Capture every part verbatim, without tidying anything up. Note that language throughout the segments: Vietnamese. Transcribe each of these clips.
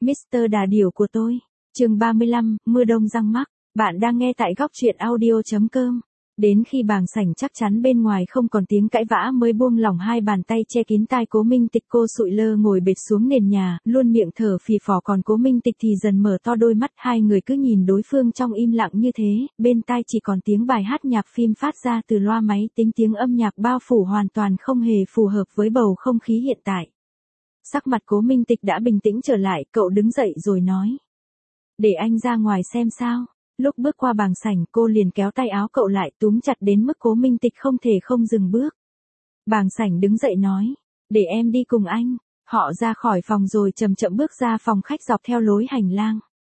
mít tơ Đà Điểu của tôi. Chương ba mươi lăm, mưa đông răng mắc. Bạn đang nghe tại góc truyện audio chấm com. Đến khi bàng sảnh chắc chắn bên ngoài không còn tiếng cãi vã mới buông lỏng hai bàn tay che kín tai Cố Minh Tịch. Cô sụi lơ ngồi bệt xuống nền nhà, luôn miệng thở phì phò, còn Cố Minh Tịch thì dần mở to đôi mắt. Hai người cứ nhìn đối phương trong im lặng như thế, bên tai chỉ còn tiếng bài hát nhạc phim phát ra từ loa máy tính, tiếng âm nhạc bao phủ hoàn toàn không hề phù hợp với bầu không khí hiện tại. Sắc mặt Cố Minh Tịch đã bình tĩnh trở lại, cậu đứng dậy rồi nói: "Để anh ra ngoài xem sao." Lúc bước qua bàng sảnh, cô liền kéo tay áo cậu lại, túm chặt đến mức Cố Minh Tịch không thể không dừng bước. Bàng sảnh đứng dậy nói: "Để em đi cùng anh." Họ ra khỏi phòng rồi chậm chậm bước ra phòng khách dọc theo lối hành lang.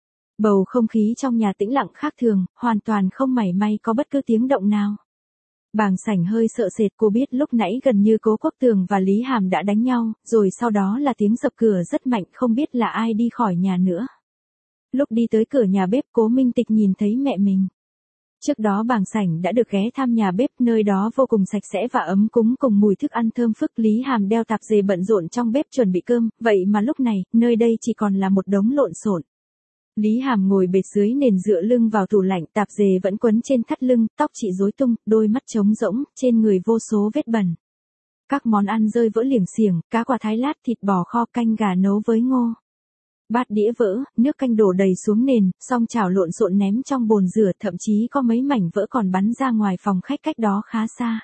Bầu không khí trong nhà tĩnh lặng khác thường, hoàn toàn không mảy may có bất cứ tiếng động nào. Bàng sảnh hơi sợ sệt, cô biết lúc nãy gần như Cố Quốc Tường và Lý Hàm đã đánh nhau, rồi sau đó là tiếng dập cửa rất mạnh, không biết là ai đi khỏi nhà nữa. Lúc đi tới cửa nhà bếp, Cố Minh Tịch nhìn thấy mẹ mình. Trước đó bàng sảnh đã được ghé thăm nhà bếp, nơi đó vô cùng sạch sẽ và ấm cúng cùng mùi thức ăn thơm phức. Lý Hàm đeo tạp dề bận rộn trong bếp chuẩn bị cơm, vậy mà lúc này, nơi đây chỉ còn là một đống lộn xộn. Lý Hàm ngồi bệt dưới nền dựa lưng vào tủ lạnh, tạp dề vẫn quấn trên thắt lưng, tóc chị rối tung, đôi mắt trống rỗng, trên người vô số vết bẩn. Các món ăn rơi vỡ liềng xiềng, cá quả thái lát, thịt bò kho, canh gà nấu với ngô. Bát đĩa vỡ, nước canh đổ đầy xuống nền, song chảo lộn xộn ném trong bồn rửa, thậm chí có mấy mảnh vỡ còn bắn ra ngoài phòng khách cách đó khá xa.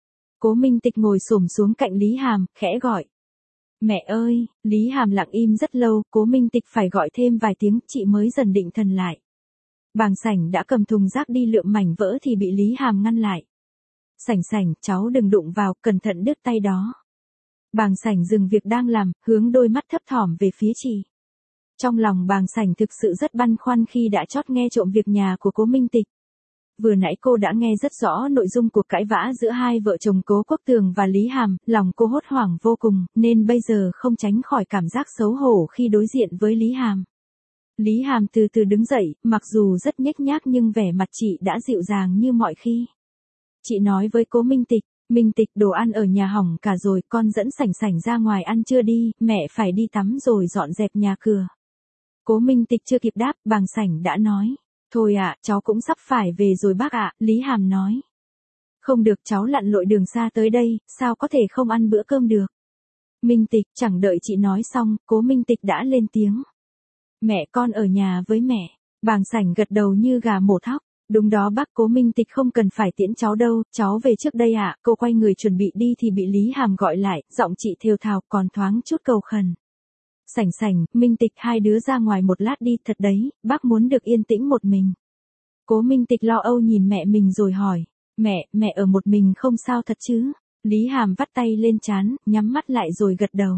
Cố Minh Tịch ngồi xổm xuống cạnh Lý Hàm, khẽ gọi: "Mẹ ơi." Lý Hàm lặng im rất lâu, Cố Minh Tịch phải gọi thêm vài tiếng, chị mới dần định thần lại. Bàng sảnh đã cầm thùng rác đi lượm mảnh vỡ thì bị Lý Hàm ngăn lại. "Sảnh sảnh, cháu đừng đụng vào, cẩn thận đứt tay đó." Bàng sảnh dừng việc đang làm, hướng đôi mắt thấp thỏm về phía chị. Trong lòng bàng sảnh thực sự rất băn khoăn khi đã chót nghe trộm việc nhà của Cố Minh Tịch. Vừa nãy cô đã nghe rất rõ nội dung cuộc cãi vã giữa hai vợ chồng Cố Quốc Tường và Lý Hàm, lòng cô hốt hoảng vô cùng, nên bây giờ không tránh khỏi cảm giác xấu hổ khi đối diện với Lý Hàm. Lý Hàm từ từ đứng dậy, mặc dù rất nhếch nhác nhưng vẻ mặt chị đã dịu dàng như mọi khi. Chị nói với Cố Minh Tịch: "Minh Tịch, đồ ăn ở nhà hỏng cả rồi, con dẫn sảnh sảnh ra ngoài ăn trưa đi, mẹ phải đi tắm rồi dọn dẹp nhà cửa." Cố Minh Tịch chưa kịp đáp, bàng sảnh đã nói: "Thôi ạ, cháu cũng sắp phải về rồi bác ạ." Lý Hàm nói: "Không được, cháu lặn lội đường xa tới đây, sao có thể không ăn bữa cơm được." Minh Tịch, chẳng đợi chị nói xong, Cố Minh Tịch đã lên tiếng: "Mẹ con ở nhà với mẹ." Bàng sảnh gật đầu như gà mổ thóc: "Đúng đó bác." Cố Minh Tịch: "Không cần phải tiễn cháu đâu, cháu về trước đây ạ." Cô quay người chuẩn bị đi thì bị Lý Hàm gọi lại, giọng chị thều thào còn thoáng chút cầu khẩn: "Sảnh sảnh, Minh Tịch, hai đứa ra ngoài một lát đi, thật đấy, bác muốn được yên tĩnh một mình." Cố Minh Tịch lo âu nhìn mẹ mình rồi hỏi: "Mẹ, mẹ ở một mình không sao thật chứ?" Lý Hàm vắt tay lên trán, nhắm mắt lại rồi gật đầu.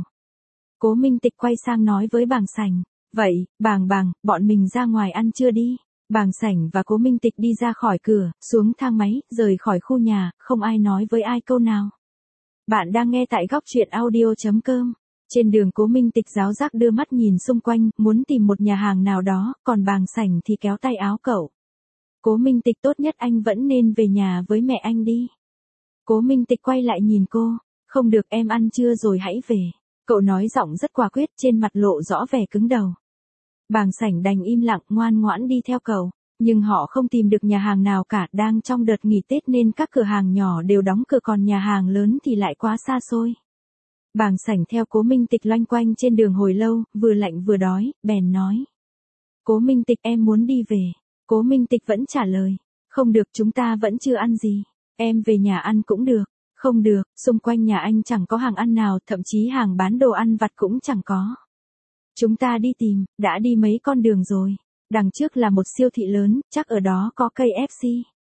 Cố Minh Tịch quay sang nói với bàng sảnh: "Vậy, bàng bàng, bọn mình ra ngoài ăn trưa đi." Bàng sảnh và Cố Minh Tịch đi ra khỏi cửa, xuống thang máy, rời khỏi khu nhà, không ai nói với ai câu nào. Bạn đang nghe tại góc truyện audio chấm com. Trên đường, Cố Minh Tịch ráo rác đưa mắt nhìn xung quanh, muốn tìm một nhà hàng nào đó, còn bàng sảnh thì kéo tay áo cậu. "Cố Minh Tịch, tốt nhất anh vẫn nên về nhà với mẹ anh đi." Cố Minh Tịch quay lại nhìn cô: "Không được, em ăn trưa rồi hãy về." Cậu nói giọng rất quả quyết, trên mặt lộ rõ vẻ cứng đầu. Bàng sảnh đành im lặng, ngoan ngoãn đi theo cậu. Nhưng họ không tìm được nhà hàng nào cả, đang trong đợt nghỉ Tết nên các cửa hàng nhỏ đều đóng cửa, còn nhà hàng lớn thì lại quá xa xôi. Bàng sảnh theo Cố Minh Tịch loanh quanh trên đường hồi lâu, vừa lạnh vừa đói, bèn nói: "Cố Minh Tịch, em muốn đi về." Cố Minh Tịch vẫn trả lời: "Không được, chúng ta vẫn chưa ăn gì. Em về nhà ăn cũng được." "Không được, xung quanh nhà anh chẳng có hàng ăn nào, thậm chí hàng bán đồ ăn vặt cũng chẳng có." "Chúng ta đi tìm." "Đã đi mấy con đường rồi. Đằng trước là một siêu thị lớn, chắc ở đó có ca ép xê."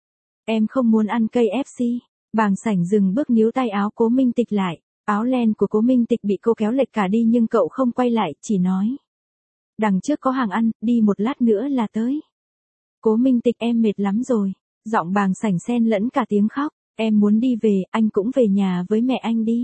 "Em không muốn ăn ca ép xê." Bàng sảnh dừng bước, níu tay áo Cố Minh Tịch lại. Áo len của Cố Minh Tịch bị cô kéo lệch cả đi nhưng cậu không quay lại, chỉ nói: "Đằng trước có hàng ăn, đi một lát nữa là tới." "Cố Minh Tịch, em mệt lắm rồi." Giọng bàng sảnh xen lẫn cả tiếng khóc: "Em muốn đi về, anh cũng về nhà với mẹ anh đi."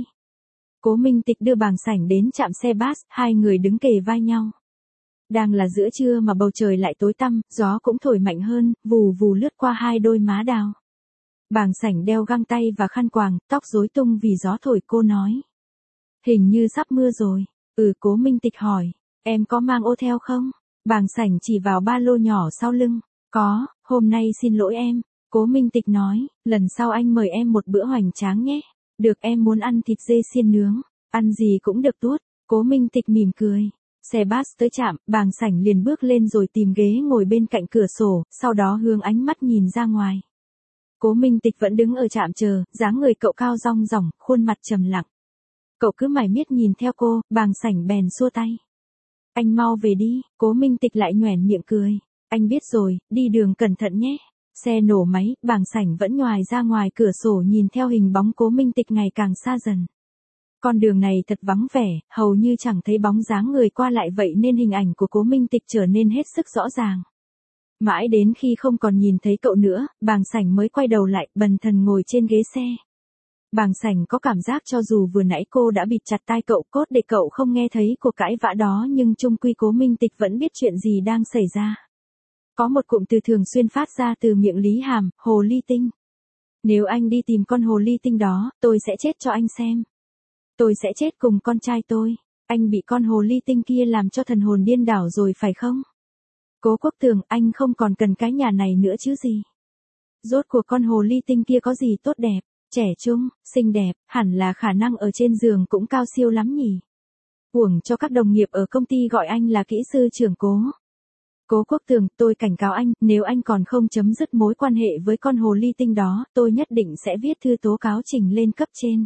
Cố Minh Tịch đưa bàng sảnh đến trạm xe bus, hai người đứng kề vai nhau. Đang là giữa trưa mà bầu trời lại tối tăm, gió cũng thổi mạnh hơn, vù vù lướt qua hai đôi má đào. Bàng sảnh đeo găng tay và khăn quàng, tóc rối tung vì gió thổi. Cô nói: "Hình như sắp mưa rồi." "Ừ." Cố Minh Tịch hỏi. Em có mang ô theo không? Bàng Sảnh chỉ vào ba lô nhỏ sau lưng. Có, hôm nay xin lỗi em. Cố Minh Tịch nói, lần sau anh mời em một bữa hoành tráng nhé. Được, em muốn ăn thịt dê xiên nướng. Ăn gì cũng được tốt. Cố Minh Tịch mỉm cười. Xe bus tới trạm, Bàng Sảnh liền bước lên rồi tìm ghế ngồi bên cạnh cửa sổ, sau đó hướng ánh mắt nhìn ra ngoài. Cố Minh Tịch vẫn đứng ở trạm chờ, dáng người cậu cao rong ròng, khuôn mặt trầm lặng. Cậu cứ mải miết nhìn theo cô, Bàng Sảnh bèn xua tay. Anh mau về đi. Cố Minh Tịch lại nhoẻn miệng cười. Anh biết rồi, đi đường cẩn thận nhé. Xe nổ máy, Bàng Sảnh vẫn nhoài ra ngoài cửa sổ nhìn theo hình bóng Cố Minh Tịch ngày càng xa dần. Con đường này thật vắng vẻ, hầu như chẳng thấy bóng dáng người qua lại, vậy nên hình ảnh của Cố Minh Tịch trở nên hết sức rõ ràng. Mãi đến khi không còn nhìn thấy cậu nữa, Bàng Sảnh mới quay đầu lại, bần thần ngồi trên ghế xe. Bàng Sảnh có cảm giác cho dù vừa nãy cô đã bịt chặt tai cậu cốt để cậu không nghe thấy cuộc cãi vã đó, nhưng chung quy Cố Minh Tịch vẫn biết chuyện gì đang xảy ra. Có một cụm từ thường xuyên phát ra từ miệng Lý Hàm, hồ ly tinh. Nếu anh đi tìm con hồ ly tinh đó, tôi sẽ chết cho anh xem. Tôi sẽ chết cùng con trai tôi. Anh bị con hồ ly tinh kia làm cho thần hồn điên đảo rồi phải không? Cố Quốc Tường, anh không còn cần cái nhà này nữa chứ gì. Rốt cuộc con hồ ly tinh kia có gì tốt đẹp, trẻ trung, xinh đẹp, hẳn là khả năng ở trên giường cũng cao siêu lắm nhỉ. Uổng cho các đồng nghiệp ở công ty gọi anh là kỹ sư trưởng Cố. Cố Quốc Tường, tôi cảnh cáo anh, nếu anh còn không chấm dứt mối quan hệ với con hồ ly tinh đó, tôi nhất định sẽ viết thư tố cáo trình lên cấp trên.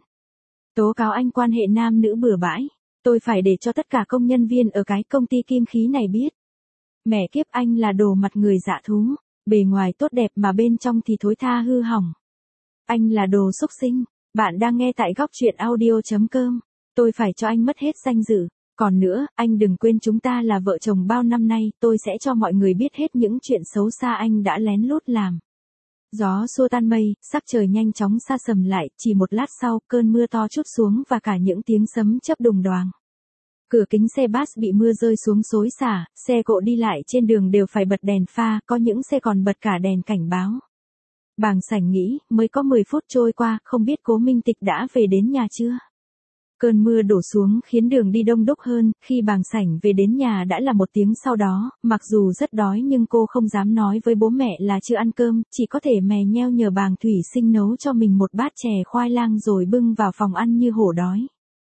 Tố cáo anh quan hệ nam nữ bừa bãi. Tôi phải để cho tất cả công nhân viên ở cái công ty kim khí này biết. Mẹ kiếp, anh là đồ mặt người dạ thú. Bề ngoài tốt đẹp mà bên trong thì thối tha hư hỏng. Anh là đồ xúc sinh. Bạn đang nghe tại góc truyện audio chấm com. Tôi phải cho anh mất hết danh dự. Còn nữa, anh đừng quên chúng ta là vợ chồng bao năm nay, tôi sẽ cho mọi người biết hết những chuyện xấu xa anh đã lén lút làm. Gió xua tan mây, sắc trời nhanh chóng sa sầm lại, chỉ một lát sau, cơn mưa to trút xuống và cả những tiếng sấm chớp đùng đoàng. Cửa kính xe bus bị mưa rơi xuống xối xả, xe cộ đi lại trên đường đều phải bật đèn pha, có những xe còn bật cả đèn cảnh báo. Bàng Sảnh nghĩ, mới có mười phút trôi qua, không biết Cố Minh Tịch đã về đến nhà chưa? Cơn mưa đổ xuống khiến đường đi đông đúc hơn, khi Bàng Sảnh về đến nhà đã là một tiếng sau đó, mặc dù rất đói nhưng cô không dám nói với bố mẹ là chưa ăn cơm, chỉ có thể mè nheo nhờ Bàng Thủy Sinh nấu cho mình một bát chè khoai lang rồi bưng vào phòng ăn như hổ đói.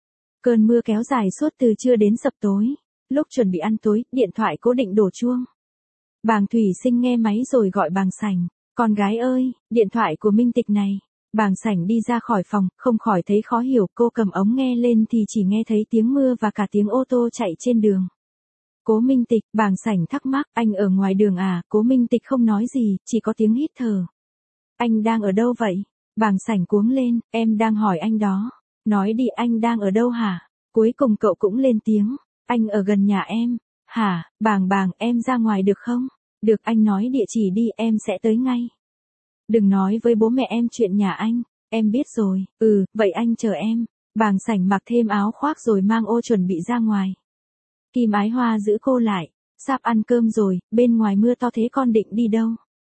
Cơn mưa kéo dài suốt từ trưa đến sập tối. Lúc chuẩn bị ăn tối, điện thoại cố định đổ chuông. Bàng Thủy Sinh nghe máy rồi gọi Bàng Sảnh. Con gái ơi, điện thoại của Minh Tịch này. Bàng Sảnh đi ra khỏi phòng, không khỏi thấy khó hiểu, cô cầm ống nghe lên thì chỉ nghe thấy tiếng mưa và cả tiếng ô tô chạy trên đường. Cố Minh Tịch, Bàng Sảnh thắc mắc, anh ở ngoài đường à? Cố Minh Tịch không nói gì, chỉ có tiếng hít thở. Anh đang ở đâu vậy? Bàng Sảnh cuống lên, em đang hỏi anh đó. Nói đi, anh đang ở đâu hả? Cuối cùng cậu cũng lên tiếng, anh ở gần nhà em. Hả, Bàng Bàng, em ra ngoài được không? Được, anh nói địa chỉ đi, em sẽ tới ngay. Đừng nói với bố mẹ em chuyện nhà anh, em biết rồi. Ừ, vậy anh chờ em. Bàng Sảnh mặc thêm áo khoác rồi mang ô chuẩn bị ra ngoài. Kim Ái Hoa giữ cô lại. Sắp ăn cơm rồi, bên ngoài mưa to thế con định đi đâu?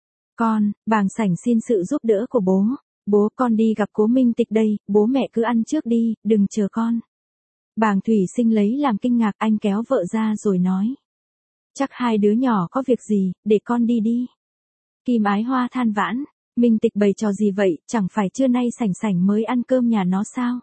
Con, Bàng Sảnh xin sự giúp đỡ của bố. Bố, con đi gặp Cố Minh Tịch đây, bố mẹ cứ ăn trước đi, đừng chờ con. Bàng Thủy Sinh lấy làm kinh ngạc, anh kéo vợ ra rồi nói. Chắc hai đứa nhỏ có việc gì, để con đi đi. Kim Ái Hoa than vãn. Minh Tịch bày trò gì vậy, chẳng phải trưa nay Sảnh Sảnh mới ăn cơm nhà nó sao?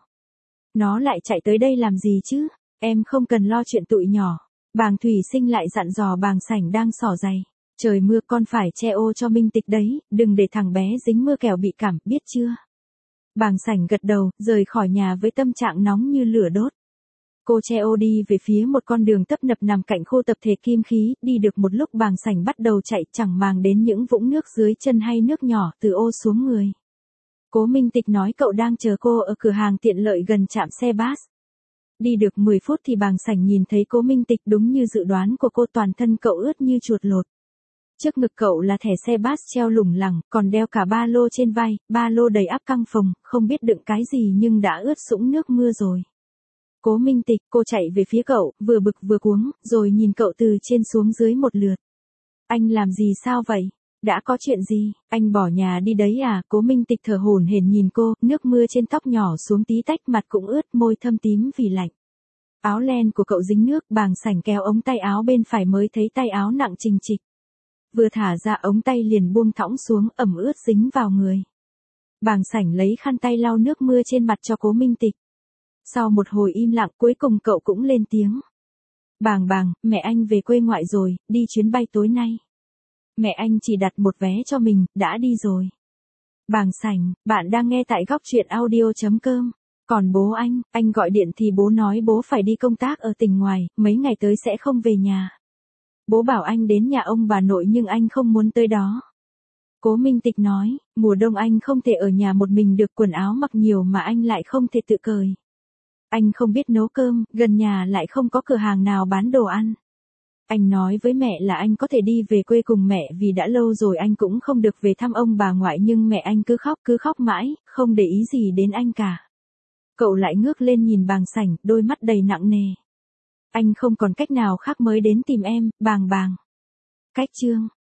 Nó lại chạy tới đây làm gì chứ? Em không cần lo chuyện tụi nhỏ. Bàng Thủy Sinh lại dặn dò Bàng Sảnh đang xỏ giày. Trời mưa con phải che ô cho Minh Tịch đấy, đừng để thằng bé dính mưa kẻo bị cảm, biết chưa? Bàng Sảnh gật đầu, rời khỏi nhà với tâm trạng nóng như lửa đốt. Cô che ô đi về phía một con đường tấp nập nằm cạnh khu tập thể kim khí, đi được một lúc Bàng Sảnh bắt đầu chạy, chẳng màng đến những vũng nước dưới chân hay nước nhỏ từ ô xuống người. Cố Minh Tịch nói cậu đang chờ cô ở cửa hàng tiện lợi gần trạm xe bus. Đi được mười phút thì Bàng Sảnh nhìn thấy Cố Minh Tịch, đúng như dự đoán của cô, toàn thân cậu ướt như chuột lột. Trước ngực cậu là thẻ xe bus treo lủng lẳng, còn đeo cả ba lô trên vai, ba lô đầy ắp căng phồng, không biết đựng cái gì nhưng đã ướt sũng nước mưa rồi. Cố Minh Tịch, cô chạy về phía cậu, vừa bực vừa cuống, rồi nhìn cậu từ trên xuống dưới một lượt. Anh làm gì sao vậy? Đã có chuyện gì? Anh bỏ nhà đi đấy à? Cố Minh Tịch thở hổn hển nhìn cô, nước mưa trên tóc nhỏ xuống tí tách, mặt cũng ướt, môi thâm tím vì lạnh. Áo len của cậu dính nước, bàng sảnh kéo ống tay áo bên phải mới thấy tay áo nặng trình trịch. Vừa thả ra ống tay liền buông thõng xuống, ẩm ướt dính vào người. Bàng sảnh lấy khăn tay lau nước mưa trên mặt cho Cố Minh Tịch. Sau một hồi im lặng, cuối cùng cậu cũng lên tiếng. Bàng bàng, mẹ anh về quê ngoại rồi, đi chuyến bay tối nay. Mẹ anh chỉ đặt một vé cho mình, đã đi rồi. Bàng sảnh, bạn đang nghe tại góc truyện audio chấm com. Còn bố anh, anh gọi điện thì bố nói bố phải đi công tác ở tỉnh ngoài, mấy ngày tới sẽ không về nhà. Bố bảo anh đến nhà ông bà nội nhưng anh không muốn tới đó. Cố Minh Tịch nói, mùa đông anh không thể ở nhà một mình được, quần áo mặc nhiều mà anh lại không thể tự cởi. Anh không biết nấu cơm, gần nhà lại không có cửa hàng nào bán đồ ăn. Anh nói với mẹ là anh có thể đi về quê cùng mẹ vì đã lâu rồi anh cũng không được về thăm ông bà ngoại, nhưng mẹ anh cứ khóc cứ khóc mãi, không để ý gì đến anh cả. Cậu lại ngước lên nhìn bàng sảnh, đôi mắt đầy nặng nề. Anh không còn cách nào khác mới đến tìm em, bàng bàng. Cách chương